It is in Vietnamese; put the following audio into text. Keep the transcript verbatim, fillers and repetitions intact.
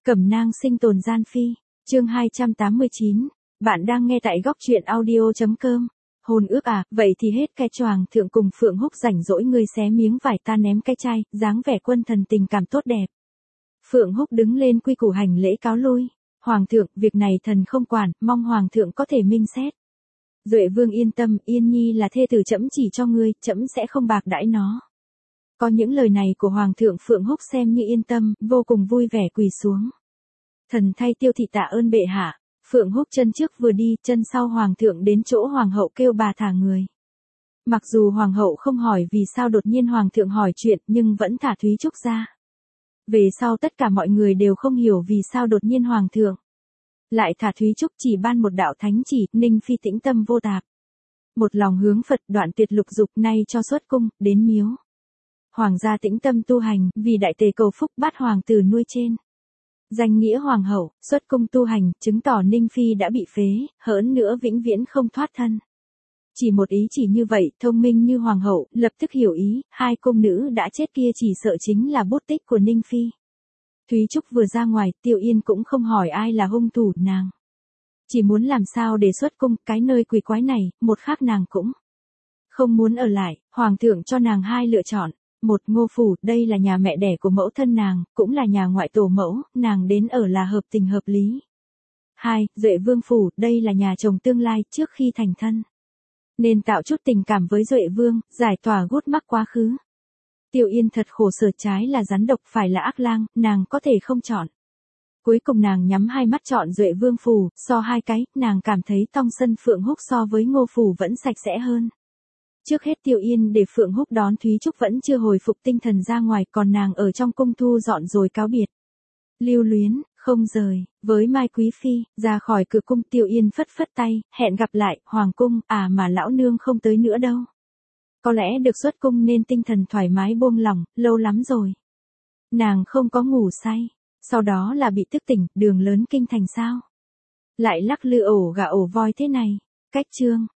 Cẩm nang sinh tồn gian phi, chương hai trăm tám mươi chín. Bạn đang nghe tại góc truyện audio chấm com. Hôn ước à, vậy thì hết cái choàng thượng cùng Phượng Húc rảnh rỗi người xé miếng vải ta ném cái chai, dáng vẻ quân thần tình cảm tốt đẹp. Phượng Húc đứng lên quy củ hành lễ cáo lui. Hoàng thượng, việc này thần không quản, mong hoàng thượng có thể minh xét. Duệ vương yên tâm, Yên Nhi là thê tử trẫm chỉ cho ngươi, trẫm sẽ không bạc đãi nó. Có những lời này của hoàng thượng, Phượng Húc xem như yên tâm, vô cùng vui vẻ quỳ xuống. Thần thay Tiêu thị tạ ơn bệ hạ. Phượng Húc chân trước vừa đi, chân sau hoàng thượng đến chỗ hoàng hậu kêu bà thả người. Mặc dù hoàng hậu không hỏi vì sao đột nhiên hoàng thượng hỏi chuyện, nhưng vẫn thả Thúy Trúc ra. Về sau tất cả mọi người đều không hiểu vì sao đột nhiên hoàng thượng lại thả Thúy Trúc, chỉ ban một đạo thánh chỉ, Ninh phi tĩnh tâm vô tạp. Một lòng hướng Phật, đoạn tuyệt lục dục, nay cho xuất cung, đến miếu. Hoàng gia tĩnh tâm tu hành, vì đại tề cầu phúc, bát hoàng tử nuôi trên. Danh nghĩa hoàng hậu, xuất cung tu hành, chứng tỏ Ninh phi đã bị phế, hỡn nữa vĩnh viễn không thoát thân. Chỉ một ý chỉ như vậy, thông minh như hoàng hậu, lập tức hiểu ý, hai cung nữ đã chết kia chỉ sợ chính là bút tích của Ninh phi. Thúy Trúc vừa ra ngoài, Tiêu Yên cũng không hỏi ai là hung thủ, nàng chỉ muốn làm sao để xuất cung, cái nơi quỷ quái này, một khác nàng cũng không muốn ở lại. Hoàng thượng cho nàng hai lựa chọn. Một, Ngô phủ, đây là nhà mẹ đẻ của mẫu thân nàng, cũng là nhà ngoại tổ mẫu, nàng đến ở là hợp tình hợp lý. Hai, Duệ vương phủ, đây là nhà chồng tương lai, trước khi thành thân nên tạo chút tình cảm với Duệ vương, giải tỏa gút mắc quá khứ. Tiêu Yên thật khổ sở, trái là rắn độc phải là ác lang, nàng có thể không chọn. Cuối cùng nàng nhắm hai mắt chọn Duệ vương phủ, so hai cái, nàng cảm thấy Tong Sân Phượng Húc so với Ngô phủ vẫn sạch sẽ hơn. Trước hết Tiêu Yên để Phượng Húc đón Thúy Trúc vẫn chưa hồi phục tinh thần ra ngoài, còn nàng ở trong cung thu dọn rồi cáo biệt. Lưu luyến, không rời, với Mai Quý Phi, ra khỏi cửa cung. Tiêu Yên phất phất tay, hẹn gặp lại, hoàng cung, à mà lão nương không tới nữa đâu. Có lẽ được xuất cung nên tinh thần thoải mái buông lỏng, lâu lắm rồi. Nàng không có ngủ say, sau đó là bị thức tỉnh, đường lớn kinh thành sao lại lắc lư ổ gà ổ voi thế này. Cách chương